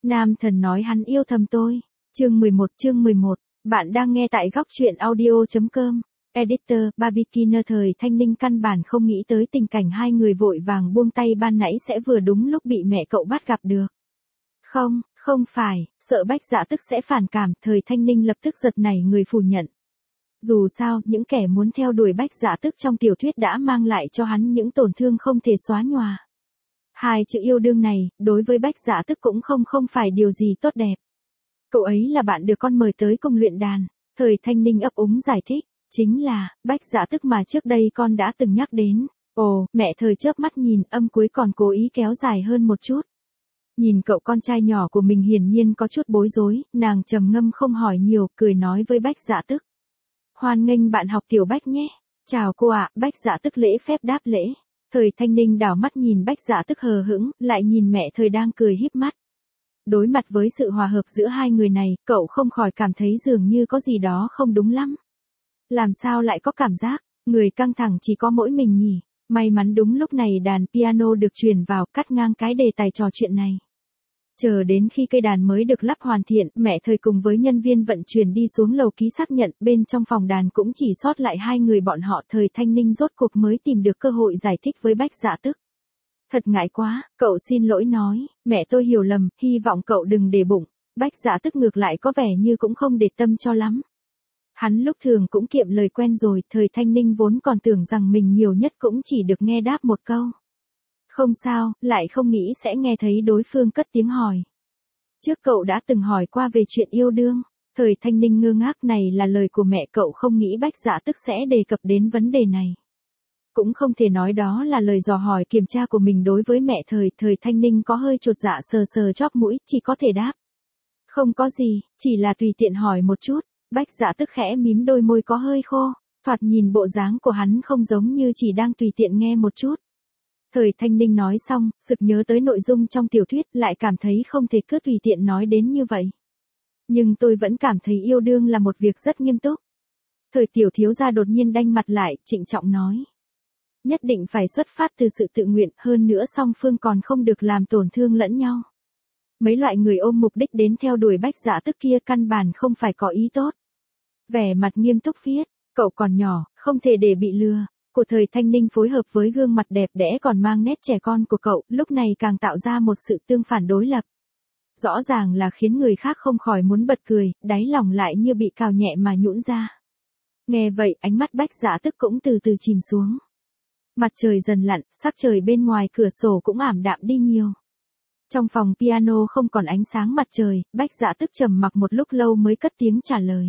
Nam thần nói hắn yêu thầm tôi. Chương 11, bạn đang nghe tại góc truyện audio.com. Editor, Barbikiner. Thời Thanh Ninh căn bản không nghĩ tới tình cảnh hai người vội vàng buông tay ban nãy sẽ vừa đúng lúc bị mẹ cậu bắt gặp được. Không phải, sợ Bách Dạ Tức sẽ phản cảm, Thời Thanh Ninh lập tức giật nảy người phủ nhận. Dù sao, những kẻ muốn theo đuổi Bách Dạ Tức trong tiểu thuyết đã mang lại cho hắn những tổn thương không thể xóa nhòa. Hai chữ yêu đương này, đối với Bách Dạ Tức cũng không phải điều gì tốt đẹp. Cậu ấy là bạn được con mời tới cùng luyện đàn. Thời Thanh Ninh ấp úng giải thích, chính là, Bách Dạ Tức mà trước đây con đã từng nhắc đến. Ồ, mẹ Thời chớp mắt nhìn, âm cuối còn cố ý kéo dài hơn một chút. Nhìn cậu con trai nhỏ của mình hiển nhiên có chút bối rối, nàng trầm ngâm không hỏi nhiều, cười nói với Bách Dạ Tức. Hoan nghênh bạn học Tiểu Bách nhé. Chào cô ạ. Bách Dạ Tức lễ phép đáp lễ. Thời Thanh Ninh đảo mắt nhìn Bách Dạ Tức hờ hững, lại nhìn mẹ Thời đang cười híp mắt. Đối mặt với sự hòa hợp giữa hai người này, cậu không khỏi cảm thấy dường như có gì đó không đúng lắm. Làm sao lại có cảm giác, người căng thẳng chỉ có mỗi mình nhỉ? May mắn đúng lúc này đàn piano được truyền vào, cắt ngang cái đề tài trò chuyện này. Chờ đến khi cây đàn mới được lắp hoàn thiện, mẹ Thời cùng với nhân viên vận chuyển đi xuống lầu ký xác nhận, bên trong phòng đàn cũng chỉ sót lại hai người bọn họ. Thời Thanh Ninh rốt cuộc mới tìm được cơ hội giải thích với Bách Dạ Tức. Thật ngại quá, cậu xin lỗi nói, mẹ tôi hiểu lầm, hy vọng cậu đừng để bụng. Bách Dạ Tức ngược lại có vẻ như cũng không để tâm cho lắm. Hắn lúc thường cũng kiệm lời quen rồi. Thời Thanh Ninh vốn còn tưởng rằng mình nhiều nhất cũng chỉ được nghe đáp một câu. Không sao, lại không nghĩ sẽ nghe thấy đối phương cất tiếng hỏi. Trước cậu đã từng hỏi qua về chuyện yêu đương. Thời Thanh Ninh ngơ ngác, này là lời của mẹ cậu, không nghĩ Bách Dạ Tức sẽ đề cập đến vấn đề này. Cũng không thể nói đó là lời dò hỏi kiểm tra của mình đối với mẹ Thời. Thời Thanh Ninh có hơi chột dạ, sờ chóp mũi, chỉ có thể đáp. Không có gì, chỉ là tùy tiện hỏi một chút. Bách Dạ Tức khẽ mím đôi môi có hơi khô, thoạt nhìn bộ dáng của hắn không giống như chỉ đang tùy tiện nghe một chút. Thời Thanh Ninh nói xong, sực nhớ tới nội dung trong tiểu thuyết, lại cảm thấy không thể cứ tùy tiện nói đến như vậy. Nhưng tôi vẫn cảm thấy yêu đương là một việc rất nghiêm túc. Thời tiểu thiếu gia đột nhiên đanh mặt lại, trịnh trọng nói. Nhất định phải xuất phát từ sự tự nguyện, hơn nữa song phương còn không được làm tổn thương lẫn nhau. Mấy loại người ôm mục đích đến theo đuổi Bách Dạ Tức kia căn bản không phải có ý tốt. Vẻ mặt nghiêm túc viết, cậu còn nhỏ, không thể để bị lừa. Của Thời Thanh Ninh phối hợp với gương mặt đẹp đẽ còn mang nét trẻ con của cậu, lúc này càng tạo ra một sự tương phản đối lập. Rõ ràng là khiến người khác không khỏi muốn bật cười, đáy lòng lại như bị cào nhẹ mà nhũn ra. Nghe vậy, ánh mắt Bách Dạ Tức cũng từ từ chìm xuống. Mặt trời dần lặn, sắc trời bên ngoài cửa sổ cũng ảm đạm đi nhiều. Trong phòng piano không còn ánh sáng mặt trời, Bách Dạ Tức trầm mặc một lúc lâu mới cất tiếng trả lời.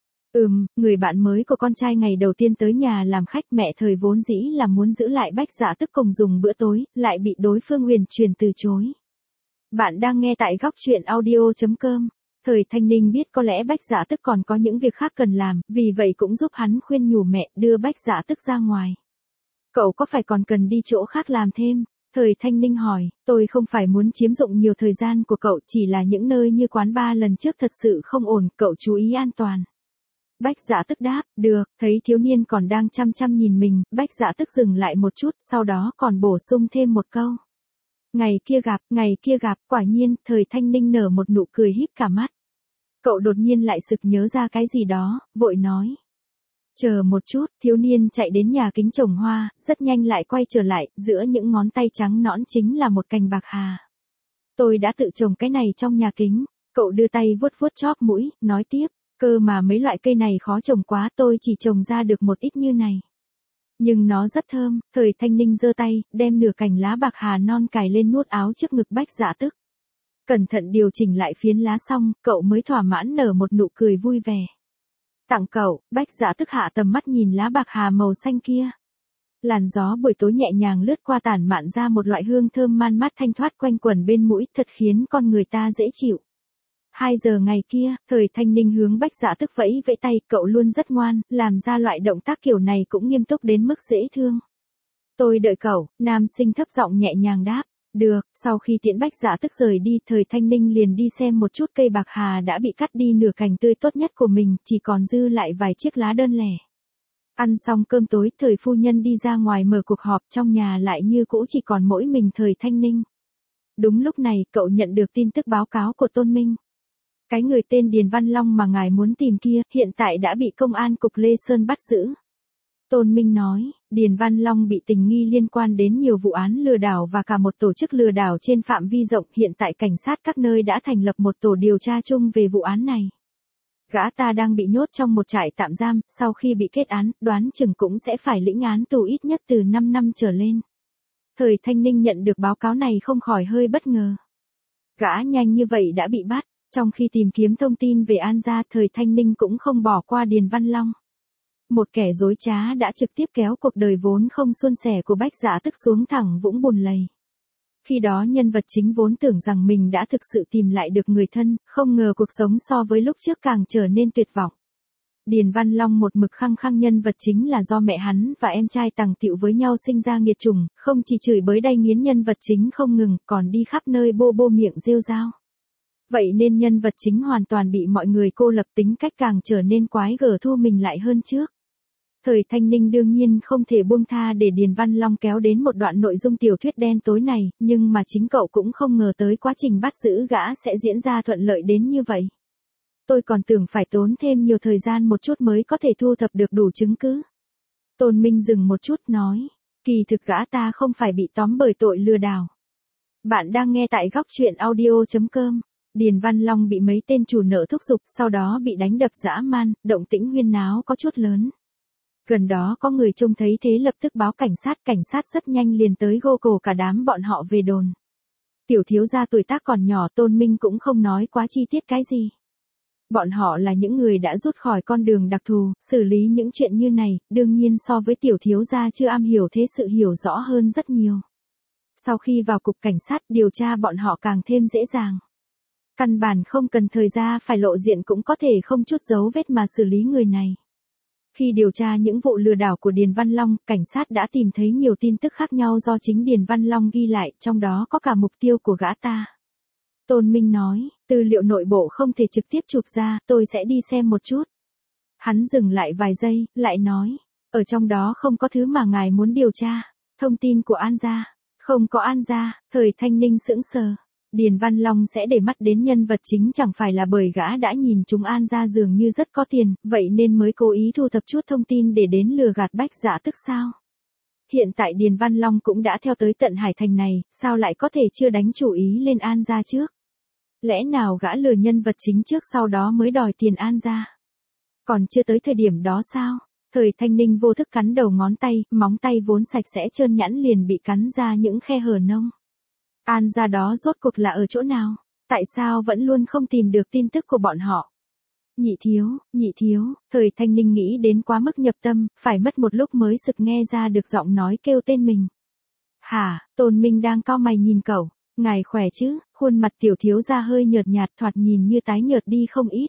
Người bạn mới của con trai ngày đầu tiên tới nhà làm khách, mẹ Thời vốn dĩ là muốn giữ lại Bách Dạ Tức cùng dùng bữa tối, lại bị đối phương huyền truyền từ chối. Bạn đang nghe tại góc truyện audio.com. Thời Thanh Ninh biết có lẽ Bách Dạ Tức còn có những việc khác cần làm, vì vậy cũng giúp hắn khuyên nhủ mẹ, đưa Bách Dạ Tức ra ngoài. Cậu có phải còn cần đi chỗ khác làm thêm? Thời Thanh Ninh hỏi, tôi không phải muốn chiếm dụng nhiều thời gian của cậu, chỉ là những nơi như quán bar lần trước thật sự không ổn, cậu chú ý an toàn. Bách Dạ Tức đáp, được. Thấy thiếu niên còn đang chăm chăm nhìn mình, Bách Dạ Tức dừng lại một chút, sau đó còn bổ sung thêm một câu. Ngày kia gặp, quả nhiên. Thời Thanh Ninh nở một nụ cười híp cả mắt. Cậu đột nhiên lại sực nhớ ra cái gì đó, vội nói. Chờ một chút. Thiếu niên chạy đến nhà kính trồng hoa, rất nhanh lại quay trở lại, giữa những ngón tay trắng nõn chính là một cành bạc hà. Tôi đã tự trồng cái này trong nhà kính. Cậu đưa tay vuốt vuốt chóp mũi, nói tiếp. Cơ mà mấy loại cây này khó trồng quá, tôi chỉ trồng ra được một ít như này. Nhưng nó rất thơm. Thời Thanh Ninh giơ tay, đem nửa cành lá bạc hà non cài lên nuốt áo trước ngực Bách Dạ Tức. Cẩn thận điều chỉnh lại phiến lá xong, cậu mới thỏa mãn nở một nụ cười vui vẻ. Tặng cậu. Bách Dạ Tức hạ tầm mắt nhìn lá bạc hà màu xanh kia. Làn gió buổi tối nhẹ nhàng lướt qua, tản mạn ra một loại hương thơm man mát thanh thoát quanh quẩn bên mũi, thật khiến con người ta dễ chịu. 2 giờ ngày kia, Thời Thanh Ninh hướng Bách Dạ Tức vẫy vẫy tay, cậu luôn rất ngoan, làm ra loại động tác kiểu này cũng nghiêm túc đến mức dễ thương. Tôi đợi cậu. Nam sinh thấp giọng nhẹ nhàng đáp. Được. Sau khi tiễn Bách Dạ Tức rời đi, Thời Thanh Ninh liền đi xem một chút cây bạc hà đã bị cắt đi nửa cành tươi tốt nhất của mình, chỉ còn dư lại vài chiếc lá đơn lẻ. Ăn xong cơm tối, Thời phu nhân đi ra ngoài mở cuộc họp, trong nhà lại như cũ chỉ còn mỗi mình Thời Thanh Ninh. Đúng lúc này, cậu nhận được tin tức báo cáo của Tôn Minh. Cái người tên Điền Văn Long mà ngài muốn tìm kia, hiện tại đã bị công an cục Lê Sơn bắt giữ. Tôn Minh nói, Điền Văn Long bị tình nghi liên quan đến nhiều vụ án lừa đảo và cả một tổ chức lừa đảo trên phạm vi rộng. Hiện tại cảnh sát các nơi đã thành lập một tổ điều tra chung về vụ án này. Gã ta đang bị nhốt trong một trại tạm giam, sau khi bị kết án, đoán chừng cũng sẽ phải lĩnh án tù ít nhất từ 5 năm trở lên. Thời Thanh Ninh nhận được báo cáo này không khỏi hơi bất ngờ. Gã nhanh như vậy đã bị bắt, trong khi tìm kiếm thông tin về An gia, Thời Thanh Ninh cũng không bỏ qua Điền Văn Long. Một kẻ dối trá đã trực tiếp kéo cuộc đời vốn không suôn sẻ của Bách Dạ Tức xuống thẳng vũng bùn lầy. Khi đó nhân vật chính vốn tưởng rằng mình đã thực sự tìm lại được người thân, không ngờ cuộc sống so với lúc trước càng trở nên tuyệt vọng. Điền Văn Long một mực khăng khăng nhân vật chính là do mẹ hắn và em trai tằng tiệu với nhau sinh ra nghiệt chủng, không chỉ chửi bới đay nghiến nhân vật chính không ngừng, còn đi khắp nơi bô miệng rêu rao. Vậy nên nhân vật chính hoàn toàn bị mọi người cô lập, tính cách càng trở nên quái gở thu mình lại hơn trước. Thời Thanh Ninh đương nhiên không thể buông tha để Điền Văn Long kéo đến một đoạn nội dung tiểu thuyết đen tối này, nhưng mà chính cậu cũng không ngờ tới quá trình bắt giữ gã sẽ diễn ra thuận lợi đến như vậy. Tôi còn tưởng phải tốn thêm nhiều thời gian một chút mới có thể thu thập được đủ chứng cứ. Tôn Minh dừng một chút nói, kỳ thực gã ta không phải bị tóm bởi tội lừa đảo. Bạn đang nghe tại góc truyện audio.com. Điền Văn Long bị mấy tên chủ nợ thúc giục, sau đó bị đánh đập dã man, động tĩnh huyên náo có chút lớn. Gần đó có người trông thấy thế lập tức báo cảnh sát rất nhanh liền tới gô cổ cả đám bọn họ về đồn. Tiểu thiếu gia tuổi tác còn nhỏ, Tôn Minh cũng không nói quá chi tiết cái gì. Bọn họ là những người đã rút khỏi con đường đặc thù, xử lý những chuyện như này, đương nhiên so với tiểu thiếu gia chưa am hiểu thế sự hiểu rõ hơn rất nhiều. Sau khi vào cục cảnh sát điều tra bọn họ càng thêm dễ dàng. Căn bản không cần thời gian phải lộ diện cũng có thể không chút dấu vết mà xử lý người này. Khi điều tra những vụ lừa đảo của Điền Văn Long, cảnh sát đã tìm thấy nhiều tin tức khác nhau do chính Điền Văn Long ghi lại, trong đó có cả mục tiêu của gã ta. Tôn Minh nói, tư liệu nội bộ không thể trực tiếp chụp ra, tôi sẽ đi xem một chút. Hắn dừng lại vài giây, lại nói, ở trong đó không có thứ mà ngài muốn điều tra, thông tin của An gia. Không có An gia. Thời Thanh Ninh sững sờ. Điền Văn Long sẽ để mắt đến nhân vật chính chẳng phải là bởi gã đã nhìn chúng An gia dường như rất có tiền, vậy nên mới cố ý thu thập chút thông tin để đến lừa gạt Bách Dạ Tức sao? Hiện tại Điền Văn Long cũng đã theo tới tận Hải Thành này, sao lại có thể chưa đánh chủ ý lên An gia trước? Lẽ nào gã lừa nhân vật chính trước sau đó mới đòi tiền An gia? Còn chưa tới thời điểm đó sao? Thời Thanh Ninh vô thức cắn đầu ngón tay, móng tay vốn sạch sẽ trơn nhẵn liền bị cắn ra những khe hở nông. An gia đó rốt cuộc là ở chỗ nào? Tại sao vẫn luôn không tìm được tin tức của bọn họ? Nhị thiếu, Thời Thanh Ninh nghĩ đến quá mức nhập tâm, phải mất một lúc mới sực nghe ra được giọng nói kêu tên mình. Hả, Tôn Minh đang cau mày nhìn cậu, ngài khỏe chứ? Khuôn mặt tiểu thiếu gia hơi nhợt nhạt, thoạt nhìn như tái nhợt đi không ít.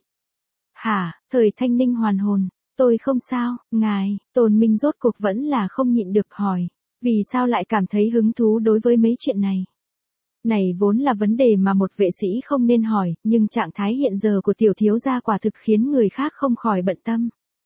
Hả, Thời Thanh Ninh hoàn hồn, tôi không sao, ngài. Tôn Minh rốt cuộc vẫn là không nhịn được hỏi, vì sao lại cảm thấy hứng thú đối với mấy chuyện này? Này vốn là vấn đề mà một vệ sĩ không nên hỏi, nhưng trạng thái hiện giờ của tiểu thiếu gia quả thực khiến người khác không khỏi bận tâm.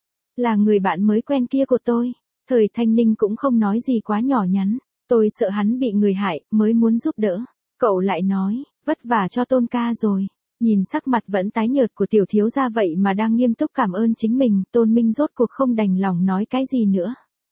Là người bạn mới quen kia của tôi. Thời Thanh Ninh cũng không nói gì quá nhỏ nhắn, tôi sợ hắn bị người hại, mới muốn giúp đỡ. Cậu lại nói, vất vả cho Tôn ca rồi. Nhìn sắc mặt vẫn tái nhợt của tiểu thiếu gia vậy mà đang nghiêm túc cảm ơn chính mình, Tôn Minh rốt cuộc không đành lòng nói cái gì nữa.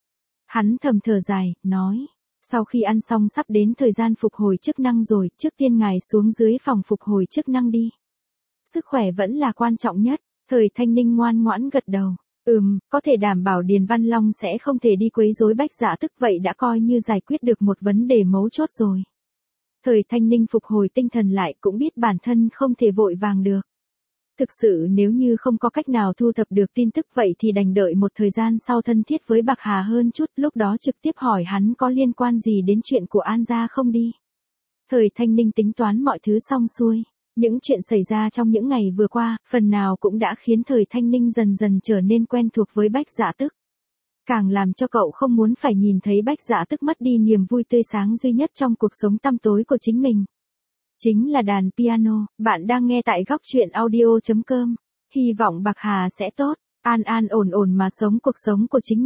Hắn thầm thở dài, nói, sau khi ăn xong sắp đến thời gian phục hồi chức năng rồi, trước tiên ngài xuống dưới phòng phục hồi chức năng đi. Sức khỏe vẫn là quan trọng nhất. Thời Thanh Ninh ngoan ngoãn gật đầu. Có thể đảm bảo Điền Văn Long sẽ không thể đi quấy rối Bách Dạ Tức, vậy đã coi như giải quyết được một vấn đề mấu chốt rồi. Thời Thanh Ninh phục hồi tinh thần lại, cũng biết bản thân không thể vội vàng được. Thực sự nếu như không có cách nào thu thập được tin tức vậy thì đành đợi một thời gian sau thân thiết với Bạc Hà hơn chút, lúc đó trực tiếp hỏi hắn có liên quan gì đến chuyện của An gia không đi. Thời Thanh Ninh tính toán mọi thứ xong xuôi. Những chuyện xảy ra trong những ngày vừa qua, phần nào cũng đã khiến Thời Thanh Ninh dần dần trở nên quen thuộc với Bách Dạ Tức. Càng làm cho cậu không muốn phải nhìn thấy Bách Dạ Tức mất đi niềm vui tươi sáng duy nhất trong cuộc sống tăm tối của chính mình. Chính là đàn piano. Bạn đang nghe tại góc truyện audio.com. Hy vọng Bạc Hà sẽ tốt, an ổn mà sống cuộc sống của chính mình.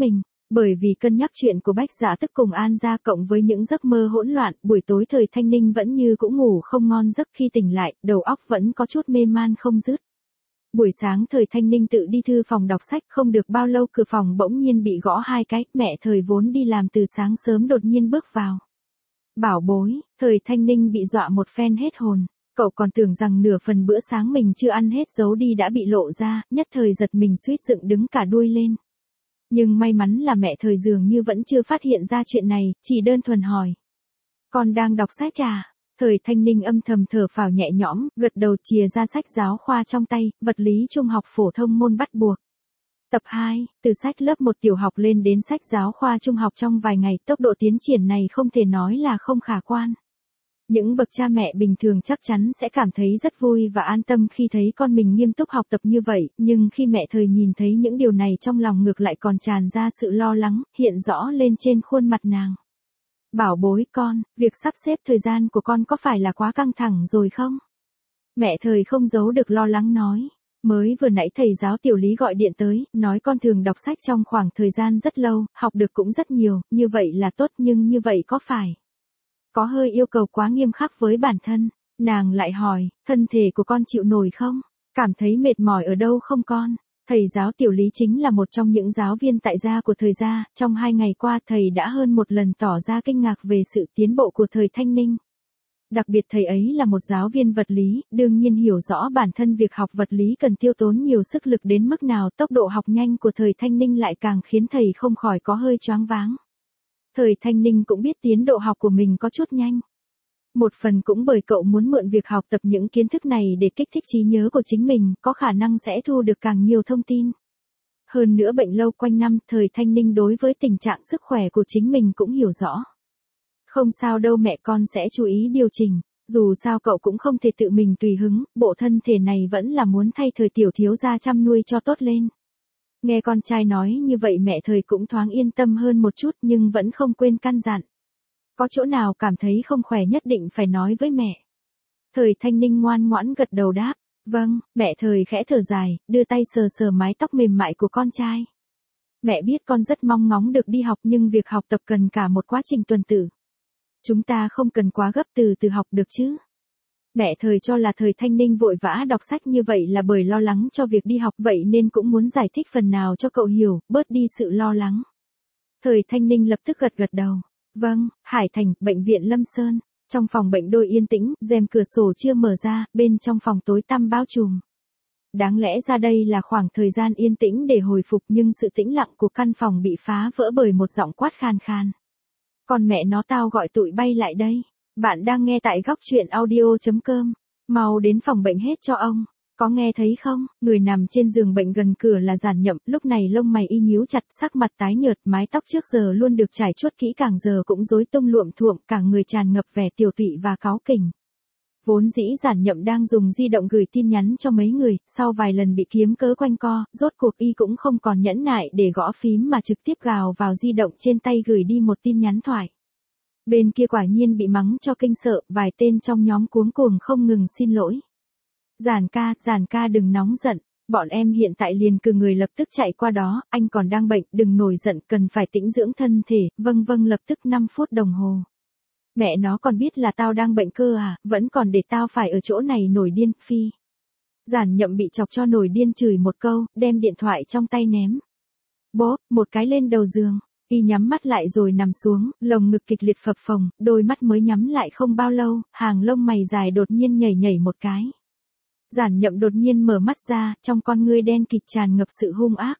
Bởi vì cân nhắc chuyện của Bách Dạ Tức cùng An gia cộng với những giấc mơ hỗn loạn, buổi tối Thời Thanh Ninh vẫn như cũng ngủ không ngon giấc, khi tỉnh lại, đầu óc vẫn có chút mê man không dứt. Buổi sáng Thời Thanh Ninh tự đi thư phòng đọc sách, không được bao lâu cửa phòng bỗng nhiên bị gõ 2 cái, mẹ Thời vốn đi làm từ sáng sớm đột nhiên bước vào. Bảo bối, Thời Thanh Ninh bị dọa một phen hết hồn. Cậu còn tưởng rằng nửa phần bữa sáng mình chưa ăn hết giấu đi đã bị lộ ra, nhất thời giật mình suýt dựng đứng cả đuôi lên. Nhưng may mắn là mẹ Thời dường như vẫn chưa phát hiện ra chuyện này, chỉ đơn thuần hỏi. Con đang đọc sách à? Thời Thanh Ninh âm thầm thở phào nhẹ nhõm, gật đầu chìa ra sách giáo khoa trong tay, vật lý trung học phổ thông môn bắt buộc. Tập 2, từ sách lớp 1 tiểu học lên đến sách giáo khoa trung học trong vài ngày, tốc độ tiến triển này không thể nói là không khả quan. Những bậc cha mẹ bình thường chắc chắn sẽ cảm thấy rất vui và an tâm khi thấy con mình nghiêm túc học tập như vậy, nhưng khi mẹ Thời nhìn thấy những điều này trong lòng ngược lại còn tràn ra sự lo lắng, hiện rõ lên trên khuôn mặt nàng. Bảo bối con, việc sắp xếp thời gian của con có phải là quá căng thẳng rồi không? Mẹ Thời không giấu được lo lắng nói. Mới vừa nãy thầy giáo tiểu lý gọi điện tới, nói con thường đọc sách trong khoảng thời gian rất lâu, học được cũng rất nhiều, như vậy là tốt, nhưng như vậy có phải có hơi yêu cầu quá nghiêm khắc với bản thân? Nàng lại hỏi, thân thể của con chịu nổi không? Cảm thấy mệt mỏi ở đâu không con? Thầy giáo tiểu lý chính là một trong những giáo viên tại gia của Thời gia, trong 2 ngày qua thầy đã hơn một lần tỏ ra kinh ngạc về sự tiến bộ của Thời Thanh Ninh. Đặc biệt thầy ấy là một giáo viên vật lý, đương nhiên hiểu rõ bản thân việc học vật lý cần tiêu tốn nhiều sức lực đến mức nào, tốc độ học nhanh của Thời Thanh Ninh lại càng khiến thầy không khỏi có hơi choáng váng. Thời Thanh Ninh cũng biết tiến độ học của mình có chút nhanh. Một phần cũng bởi cậu muốn mượn việc học tập những kiến thức này để kích thích trí nhớ của chính mình, có khả năng sẽ thu được càng nhiều thông tin. Hơn nữa bệnh lâu quanh năm, Thời Thanh Ninh đối với tình trạng sức khỏe của chính mình cũng hiểu rõ. Không sao đâu mẹ, con sẽ chú ý điều chỉnh, dù sao cậu cũng không thể tự mình tùy hứng, bộ thân thể này vẫn là muốn thay Thời tiểu thiếu gia chăm nuôi cho tốt lên. Nghe con trai nói như vậy mẹ Thời cũng thoáng yên tâm hơn một chút, nhưng vẫn không quên căn dặn. Có chỗ nào cảm thấy không khỏe nhất định phải nói với mẹ. Thời Thanh Ninh ngoan ngoãn gật đầu đáp. Vâng, mẹ Thời khẽ thở dài, đưa tay sờ sờ mái tóc mềm mại của con trai. Mẹ biết con rất mong ngóng được đi học, nhưng việc học tập cần cả một quá trình tuần tự. Chúng ta không cần quá gấp, từ từ học được chứ. Mẹ Thời cho là Thời Thanh Ninh vội vã đọc sách như vậy là bởi lo lắng cho việc đi học, vậy nên cũng muốn giải thích phần nào cho cậu hiểu, bớt đi sự lo lắng. Thời Thanh Ninh lập tức gật gật đầu. Vâng, Hải Thành, bệnh viện Lâm Sơn. Trong phòng bệnh đôi yên tĩnh, rèm cửa sổ chưa mở ra, bên trong phòng tối tăm bao trùm. Đáng lẽ ra đây là khoảng thời gian yên tĩnh để hồi phục, nhưng sự tĩnh lặng của căn phòng bị phá vỡ bởi một giọng quát khan khan. Con mẹ nó, tao gọi tụi bay lại đây. Bạn đang nghe tại góc truyện audio.com. Mau đến phòng bệnh hết cho ông. Có nghe thấy không? Người nằm trên giường bệnh gần cửa là Giản Nhậm, lúc này lông mày y nhíu chặt, sắc mặt tái nhợt, mái tóc trước giờ luôn được trải chuốt kỹ càng giờ cũng rối tung luộm thuộm, cả người tràn ngập vẻ tiều tụy và cáu kỉnh. Vốn dĩ Giản Nhậm đang dùng di động gửi tin nhắn cho mấy người, sau vài lần bị kiếm cớ quanh co, rốt cuộc y cũng không còn nhẫn nại để gõ phím mà trực tiếp gào vào di động trên tay gửi đi một tin nhắn thoại. Bên kia quả nhiên bị mắng cho kinh sợ, vài tên trong nhóm cuống cuồng không ngừng xin lỗi. Giản ca đừng nóng giận, bọn em hiện tại liền cử người lập tức chạy qua đó, anh còn đang bệnh, đừng nổi giận, cần phải tĩnh dưỡng thân thể, vâng lập tức 5 phút đồng hồ. Mẹ nó còn biết là tao đang bệnh cơ à, vẫn còn để tao phải ở chỗ này nổi điên, phi. Giản Nhậm bị chọc cho nổi điên chửi một câu, đem điện thoại trong tay ném. Bốp, một cái lên đầu giường. Y nhắm mắt lại rồi nằm xuống, lồng ngực kịch liệt phập phồng, đôi mắt mới nhắm lại không bao lâu, hàng lông mày dài đột nhiên nhảy một cái. Giản Nhậm đột nhiên mở mắt ra, trong con ngươi đen kịt tràn ngập sự hung ác.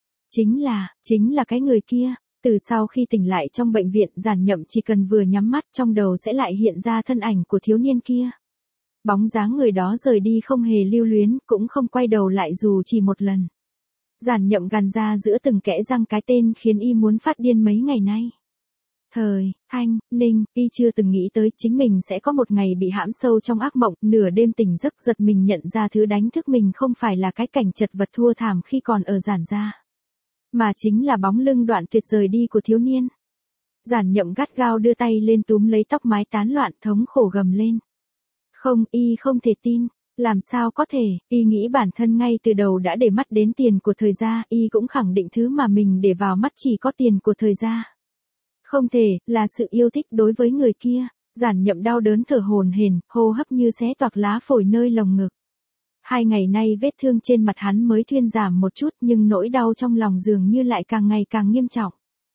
Chính là cái người kia. Từ sau khi tỉnh lại trong bệnh viện, Giản Nhậm chỉ cần vừa nhắm mắt trong đầu sẽ lại hiện ra thân ảnh của thiếu niên kia. Bóng dáng người đó rời đi không hề lưu luyến, cũng không quay đầu lại dù chỉ một lần. Giản Nhậm gằn ra giữa từng kẽ răng cái tên khiến y muốn phát điên mấy ngày nay. Thời Thanh Ninh, y chưa từng nghĩ tới chính mình sẽ có một ngày bị hãm sâu trong ác mộng, nửa đêm tỉnh giấc giật mình nhận ra thứ đánh thức mình không phải là cái cảnh chật vật thua thảm khi còn ở Giản gia, mà chính là bóng lưng đoạn tuyệt rời đi của thiếu niên. Giản Nhậm gắt gao đưa tay lên túm lấy tóc mái tán loạn, thống khổ gầm lên. Không, y không thể tin. Làm sao có thể, y nghĩ bản thân ngay từ đầu đã để mắt đến tiền của thời gia, y cũng khẳng định thứ mà mình để vào mắt chỉ có tiền của thời gia. Không thể, là sự yêu thích đối với người kia. Giản Nhậm đau đớn thở hổn hển, hô hấp như xé toạc lá phổi nơi lồng ngực. 2 ngày nay vết thương trên mặt hắn mới thuyên giảm một chút nhưng nỗi đau trong lòng dường như lại càng ngày càng nghiêm trọng.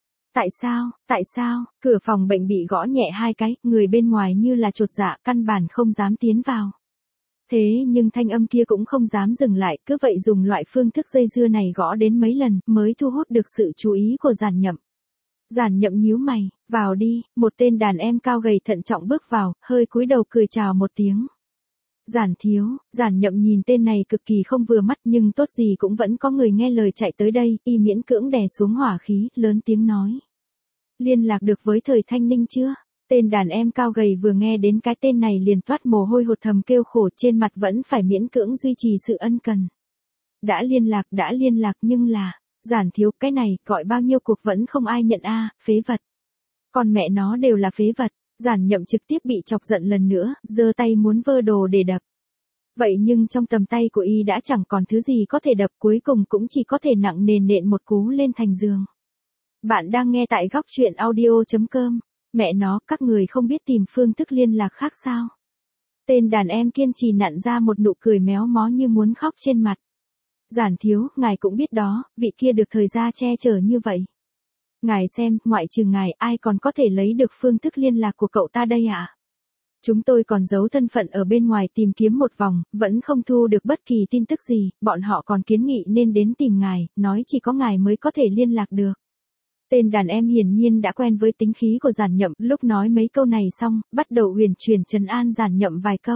Tại sao, cửa phòng bệnh bị gõ nhẹ 2 cái, người bên ngoài như là chột dạ căn bản không dám tiến vào. Thế nhưng thanh âm kia cũng không dám dừng lại, cứ vậy dùng loại phương thức dây dưa này gõ đến mấy lần mới thu hút được sự chú ý của Giản Nhậm. Giản Nhậm nhíu mày, vào đi, một tên đàn em cao gầy thận trọng bước vào, hơi cúi đầu cười chào một tiếng. Giản thiếu, Giản Nhậm nhìn tên này cực kỳ không vừa mắt nhưng tốt gì cũng vẫn có người nghe lời chạy tới đây, y miễn cưỡng đè xuống hỏa khí, lớn tiếng nói. Liên lạc được với Thời Thanh Ninh chưa? Tên đàn em cao gầy vừa nghe đến cái tên này liền toát mồ hôi hột thầm kêu khổ trên mặt vẫn phải miễn cưỡng duy trì sự ân cần. Đã liên lạc nhưng là, Giản thiếu cái này gọi bao nhiêu cuộc vẫn không ai nhận phế vật. Còn mẹ nó đều là phế vật. Giản Nhậm trực tiếp bị chọc giận lần nữa, giơ tay muốn vơ đồ để đập. Vậy nhưng trong tầm tay của y đã chẳng còn thứ gì có thể đập, cuối cùng cũng chỉ có thể nặng nề nện một cú lên thành giường. Bạn đang nghe tại góc truyện audio.com. Mẹ nó, các người không biết tìm phương thức liên lạc khác sao? Tên đàn em kiên trì nặn ra một nụ cười méo mó như muốn khóc trên mặt. Giản thiếu, ngài cũng biết đó, vị kia được thời gia che chở như vậy. Ngài xem, ngoại trừ ngài, ai còn có thể lấy được phương thức liên lạc của cậu ta đây ạ? Chúng tôi còn giấu thân phận ở bên ngoài tìm kiếm một vòng, vẫn không thu được bất kỳ tin tức gì, bọn họ còn kiến nghị nên đến tìm ngài, nói chỉ có ngài mới có thể liên lạc được. Tên đàn em hiển nhiên đã quen với tính khí của Giản Nhậm, lúc nói mấy câu này xong, bắt đầu huyền chuyển trấn an Giản Nhậm vài câu.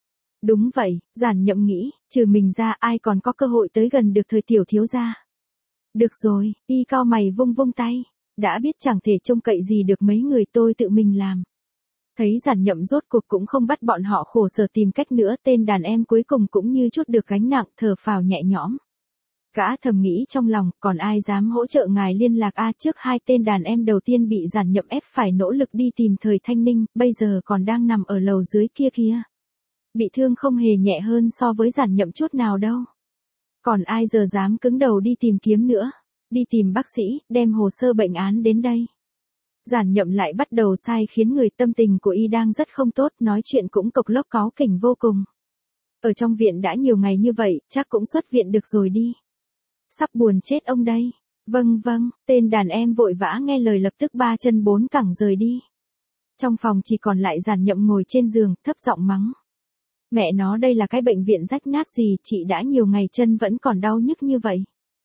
Đúng vậy, Giản Nhậm nghĩ, trừ mình ra ai còn có cơ hội tới gần được Thời tiểu thiếu gia. Được rồi, y cao mày vung vung tay, đã biết chẳng thể trông cậy gì được mấy người tôi tự mình làm. Thấy Giản Nhậm rốt cuộc cũng không bắt bọn họ khổ sở tìm cách nữa, tên đàn em cuối cùng cũng như chút được gánh nặng, thở phào nhẹ nhõm. Gã thầm nghĩ trong lòng, còn ai dám hỗ trợ ngài liên lạc trước 2 tên đàn em đầu tiên bị Giản Nhậm ép phải nỗ lực đi tìm Thời Thanh Ninh, bây giờ còn đang nằm ở lầu dưới kia. Bị thương không hề nhẹ hơn so với Giản Nhậm chút nào đâu. Còn ai giờ dám cứng đầu đi tìm kiếm nữa, đi tìm bác sĩ, đem hồ sơ bệnh án đến đây. Giản Nhậm lại bắt đầu sai khiến người, tâm tình của y đang rất không tốt, nói chuyện cũng cộc lốc cáu kỉnh vô cùng. Ở trong viện đã nhiều ngày như vậy, chắc cũng xuất viện được rồi đi. Sắp buồn chết ông đây. Vâng, tên đàn em vội vã nghe lời lập tức 3 chân 4 cẳng rời đi. Trong phòng chỉ còn lại Giản Nhậm ngồi trên giường, thấp giọng mắng. Mẹ nó đây là cái bệnh viện rách nát gì, chị đã nhiều ngày chân vẫn còn đau nhức như vậy.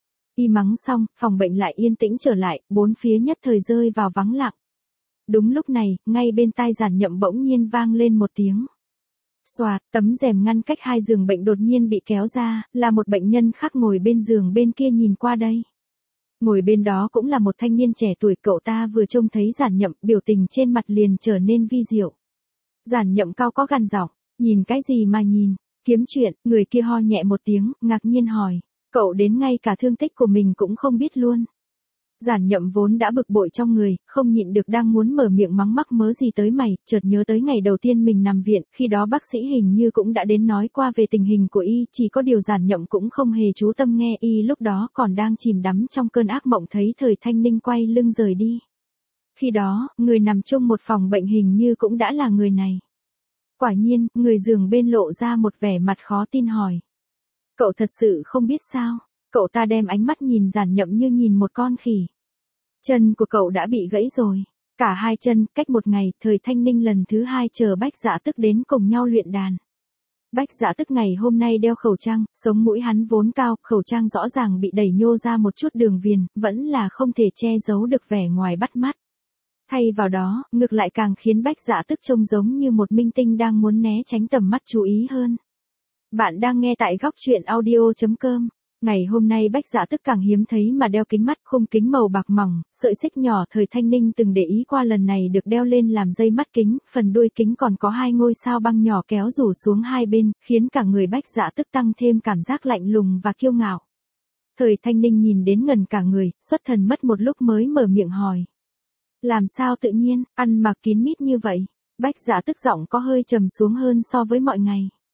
Y mắng xong, phòng bệnh lại yên tĩnh trở lại, bốn phía nhất thời rơi vào vắng lặng. Đúng lúc này, ngay bên tai Giản Nhậm bỗng nhiên vang lên một tiếng. Xoạt, tấm rèm ngăn cách 2 giường bệnh đột nhiên bị kéo ra, là một bệnh nhân khác ngồi bên giường bên kia nhìn qua đây. Ngồi bên đó cũng là một thanh niên trẻ tuổi, cậu ta vừa trông thấy Giản Nhậm, biểu tình trên mặt liền trở nên vi diệu. Giản Nhậm cao có gằn giọng, nhìn cái gì mà nhìn, kiếm chuyện, người kia ho nhẹ một tiếng, ngạc nhiên hỏi, cậu đến ngay cả thương tích của mình cũng không biết luôn. Giản Nhậm vốn đã bực bội trong người, không nhịn được đang muốn mở miệng mắng mắc mớ gì tới mày, chợt nhớ tới ngày đầu tiên mình nằm viện, khi đó bác sĩ hình như cũng đã đến nói qua về tình hình của y, chỉ có điều Giản Nhậm cũng không hề chú tâm nghe, y lúc đó còn đang chìm đắm trong cơn ác mộng thấy Thời Thanh Ninh quay lưng rời đi. Khi đó, người nằm chung một phòng bệnh hình như cũng đã là người này. Quả nhiên, người giường bên lộ ra một vẻ mặt khó tin hỏi. Cậu thật sự không biết sao? Cậu ta đem ánh mắt nhìn Giản Nhậm như nhìn một con khỉ. Chân của cậu đã bị gãy rồi. Cả 2 chân, cách 1 ngày, Thời Thanh Ninh lần thứ 2 chờ Bách Dạ Tức đến cùng nhau luyện đàn. Bách Dạ Tức ngày hôm nay đeo khẩu trang, sống mũi hắn vốn cao, khẩu trang rõ ràng bị đẩy nhô ra một chút đường viền, vẫn là không thể che giấu được vẻ ngoài bắt mắt. Thay vào đó, ngược lại càng khiến Bách Dạ Tức trông giống như một minh tinh đang muốn né tránh tầm mắt chú ý hơn. Bạn đang nghe tại góc truyện audio.com. Ngày hôm nay Bách Dạ Tức càng hiếm thấy mà đeo kính mắt, khung kính màu bạc mỏng, sợi xích nhỏ Thời Thanh Ninh từng để ý qua lần này được đeo lên làm dây mắt kính, phần đuôi kính còn có 2 ngôi sao băng nhỏ kéo rủ xuống hai bên, khiến cả người Bách Dạ Tức tăng thêm cảm giác lạnh lùng và kiêu ngạo. Thời Thanh Ninh nhìn đến ngần cả người, xuất thần mất một lúc mới mở miệng hỏi. Làm sao tự nhiên, ăn mặc kín mít như vậy? Bách Dạ Tức giọng có hơi trầm xuống hơn so với mọi ngày.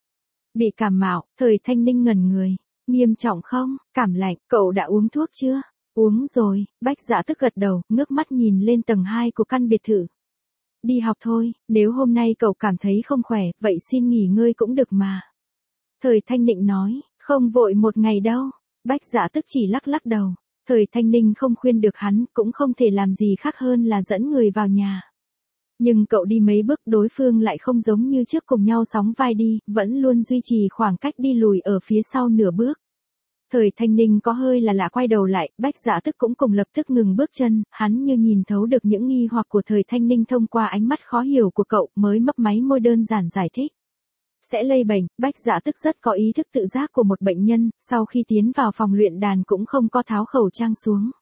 Bị cảm mạo, Thời Thanh Ninh ngẩn người. Nghiêm trọng không? Cảm lạnh, cậu đã uống thuốc chưa? Uống rồi, Bách Dạ Tức gật đầu, ngước mắt nhìn lên tầng 2 của căn biệt thự. Đi học thôi, nếu hôm nay cậu cảm thấy không khỏe, vậy xin nghỉ ngơi cũng được mà. Thời Thanh Ninh nói, không vội một ngày đâu. Bách Dạ Tức chỉ lắc lắc đầu. Thời Thanh Ninh không khuyên được hắn, cũng không thể làm gì khác hơn là dẫn người vào nhà. Nhưng cậu đi mấy bước đối phương lại không giống như trước cùng nhau sóng vai đi, vẫn luôn duy trì khoảng cách đi lùi ở phía sau nửa bước. Thời Thanh Ninh có hơi là lạ quay đầu lại, Bách Dạ Tức cũng cùng lập tức ngừng bước chân, hắn như nhìn thấu được những nghi hoặc của Thời Thanh Ninh thông qua ánh mắt khó hiểu của cậu mới mấp máy môi đơn giản giải thích. Sẽ lây bệnh, Bách Dạ Tức rất có ý thức tự giác của một bệnh nhân, sau khi tiến vào phòng luyện đàn cũng không có tháo khẩu trang xuống.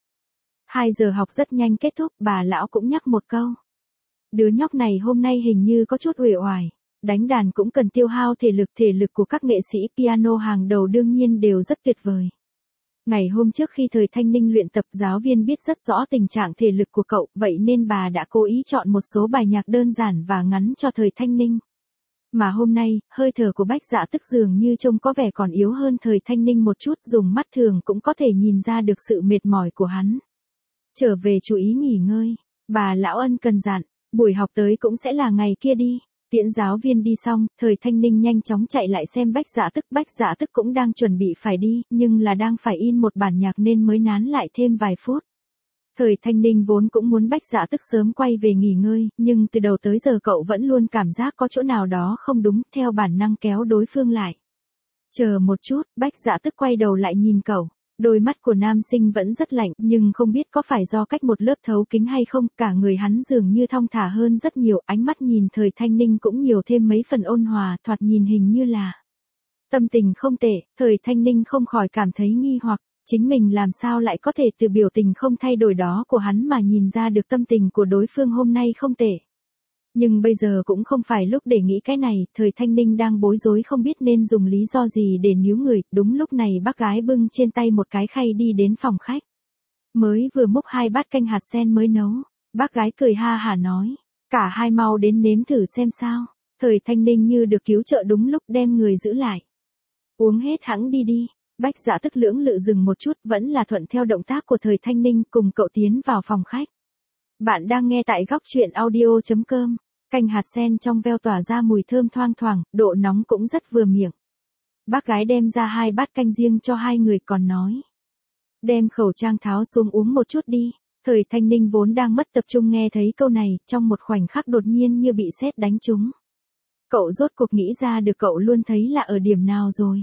2 giờ học rất nhanh kết thúc, bà lão cũng nhắc một câu. Đứa nhóc này hôm nay hình như có chút uể oải, đánh đàn cũng cần tiêu hao thể lực của các nghệ sĩ piano hàng đầu đương nhiên đều rất tuyệt vời. Ngày hôm trước khi Thời Thanh Ninh luyện tập giáo viên biết rất rõ tình trạng thể lực của cậu, vậy nên bà đã cố ý chọn một số bài nhạc đơn giản và ngắn cho Thời Thanh Ninh. Mà hôm nay, hơi thở của Bách Dạ Tức dường như trông có vẻ còn yếu hơn Thời Thanh Ninh một chút, dùng mắt thường cũng có thể nhìn ra được sự mệt mỏi của hắn. Trở về chú ý nghỉ ngơi, bà lão ân cần dặn, buổi học tới cũng sẽ là ngày kia đi. Tiễn giáo viên đi xong, Thời Thanh Ninh nhanh chóng chạy lại xem Bách Dạ Tức cũng đang chuẩn bị phải đi, nhưng là đang phải in một bản nhạc nên mới nán lại thêm vài phút. Thời Thanh Ninh vốn cũng muốn Bách Dạ Tức sớm quay về nghỉ ngơi, nhưng từ đầu tới giờ cậu vẫn luôn cảm giác có chỗ nào đó không đúng, theo bản năng kéo đối phương lại. Chờ một chút, Bách Dạ Tức quay đầu lại nhìn cậu. Đôi mắt của nam sinh vẫn rất lạnh, nhưng không biết có phải do cách một lớp thấu kính hay không, cả người hắn dường như thong thả hơn rất nhiều, ánh mắt nhìn Thời Thanh Ninh cũng nhiều thêm mấy phần ôn hòa, thoạt nhìn hình như là tâm tình không tệ. Thời Thanh Ninh không khỏi cảm thấy nghi hoặc, chính mình làm sao lại có thể từ biểu tình không thay đổi đó của hắn mà nhìn ra được tâm tình của đối phương hôm nay không tệ. Nhưng bây giờ cũng không phải lúc để nghĩ cái này, Thời Thanh Ninh đang bối rối không biết nên dùng lý do gì để níu người, đúng lúc này bác gái bưng trên tay một cái khay đi đến phòng khách. Mới vừa múc 2 bát canh hạt sen mới nấu, bác gái cười ha hả nói, cả hai mau đến nếm thử xem sao. Thời Thanh Ninh như được cứu trợ đúng lúc đem người giữ lại. Uống hết hẵng đi đi. Bách Dạ Tức lưỡng lự dừng một chút, vẫn là thuận theo động tác của Thời Thanh Ninh cùng cậu tiến vào phòng khách. Bạn đang nghe tại góc truyện audio.com. Canh hạt sen trong veo tỏa ra mùi thơm thoang thoảng, độ nóng cũng rất vừa miệng. Bác gái đem ra 2 bát canh riêng cho 2 người còn nói. Đem khẩu trang tháo xuống uống một chút đi. Thời Thanh Ninh vốn đang mất tập trung nghe thấy câu này, trong một khoảnh khắc đột nhiên như bị sét đánh trúng. Cậu rốt cuộc nghĩ ra được cậu luôn thấy là ở điểm nào rồi.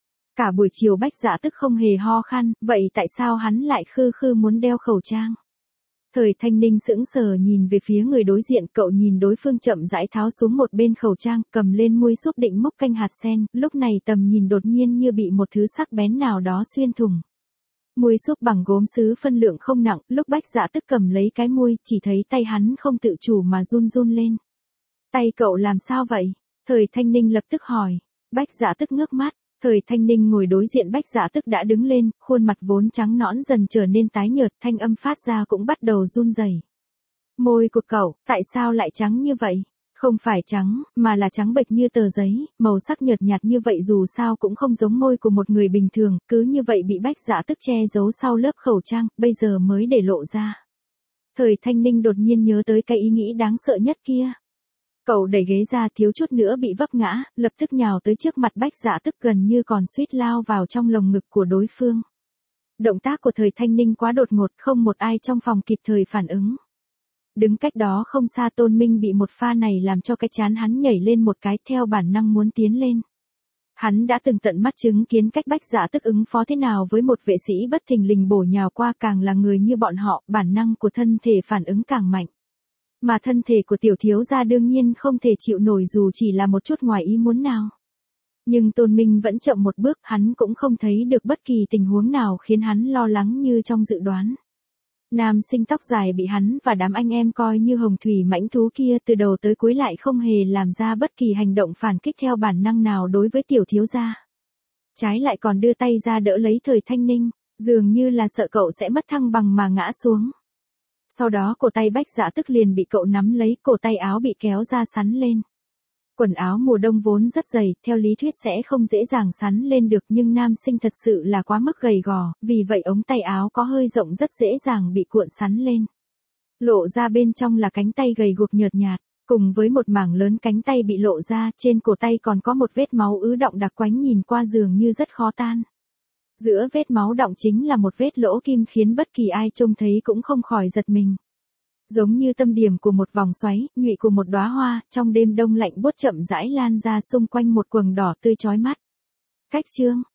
Cả buổi chiều Bách Dạ Tức không hề ho khan, vậy tại sao hắn lại khư khư muốn đeo khẩu trang? Thời Thanh Ninh sững sờ nhìn về phía người đối diện, cậu nhìn đối phương chậm rãi tháo xuống một bên khẩu trang, cầm lên muôi xúc định múc canh hạt sen, lúc này tầm nhìn đột nhiên như bị một thứ sắc bén nào đó xuyên thủng. Muôi xúc bằng gốm sứ phân lượng không nặng, lúc Bách Dạ Tức cầm lấy cái muôi, chỉ thấy tay hắn không tự chủ mà run run lên. Tay cậu làm sao vậy? Thời Thanh Ninh lập tức hỏi. Bách Dạ Tức ngước mắt. Thời Thanh Ninh ngồi đối diện Bách Dạ Tức đã đứng lên, khuôn mặt vốn trắng nõn dần trở nên tái nhợt, thanh âm phát ra cũng bắt đầu run rẩy. Môi của cậu, tại sao lại trắng như vậy? Không phải trắng, mà là trắng bệch như tờ giấy, màu sắc nhợt nhạt như vậy dù sao cũng không giống môi của một người bình thường, cứ như vậy bị Bách Dạ Tức che giấu sau lớp khẩu trang, bây giờ mới để lộ ra. Thời Thanh Ninh đột nhiên nhớ tới cái ý nghĩ đáng sợ nhất kia. Cậu đẩy ghế ra thiếu chút nữa bị vấp ngã, lập tức nhào tới trước mặt Bách Dạ Tức gần như còn suýt lao vào trong lồng ngực của đối phương. Động tác của Thời Thanh Ninh quá đột ngột, không một ai trong phòng kịp thời phản ứng. Đứng cách đó không xa Tôn Minh bị một pha này làm cho cái trán hắn nhảy lên một cái, theo bản năng muốn tiến lên. Hắn đã từng tận mắt chứng kiến cách Bách Dạ Tức ứng phó thế nào với một vệ sĩ bất thình lình bổ nhào qua, càng là người như bọn họ, bản năng của thân thể phản ứng càng mạnh. Mà thân thể của tiểu thiếu gia đương nhiên không thể chịu nổi dù chỉ là một chút ngoài ý muốn nào. Nhưng Tôn Minh vẫn chậm một bước, hắn cũng không thấy được bất kỳ tình huống nào khiến hắn lo lắng như trong dự đoán. Nam sinh tóc dài bị hắn và đám anh em coi như hồng thủy mãnh thú kia từ đầu tới cuối lại không hề làm ra bất kỳ hành động phản kích theo bản năng nào đối với tiểu thiếu gia. Trái lại còn đưa tay ra đỡ lấy Thời Thanh Ninh, dường như là sợ cậu sẽ mất thăng bằng mà ngã xuống. Sau đó cổ tay Bách Dạ Tức liền bị cậu nắm lấy, cổ tay áo bị kéo ra sắn lên. Quần áo mùa đông vốn rất dày, theo lý thuyết sẽ không dễ dàng sắn lên được nhưng nam sinh thật sự là quá mức gầy gò, vì vậy ống tay áo có hơi rộng rất dễ dàng bị cuộn sắn lên. Lộ ra bên trong là cánh tay gầy guộc nhợt nhạt, cùng với một mảng lớn cánh tay bị lộ ra, trên cổ tay còn có một vết máu ứ đọng đặc quánh nhìn qua dường như rất khó tan. Giữa vết máu đọng chính là một vết lỗ kim khiến bất kỳ ai trông thấy cũng không khỏi giật mình. Giống như tâm điểm của một vòng xoáy, nhụy của một đóa hoa, trong đêm đông lạnh buốt chậm rãi lan ra xung quanh một quầng đỏ tươi chói mắt. Cách chương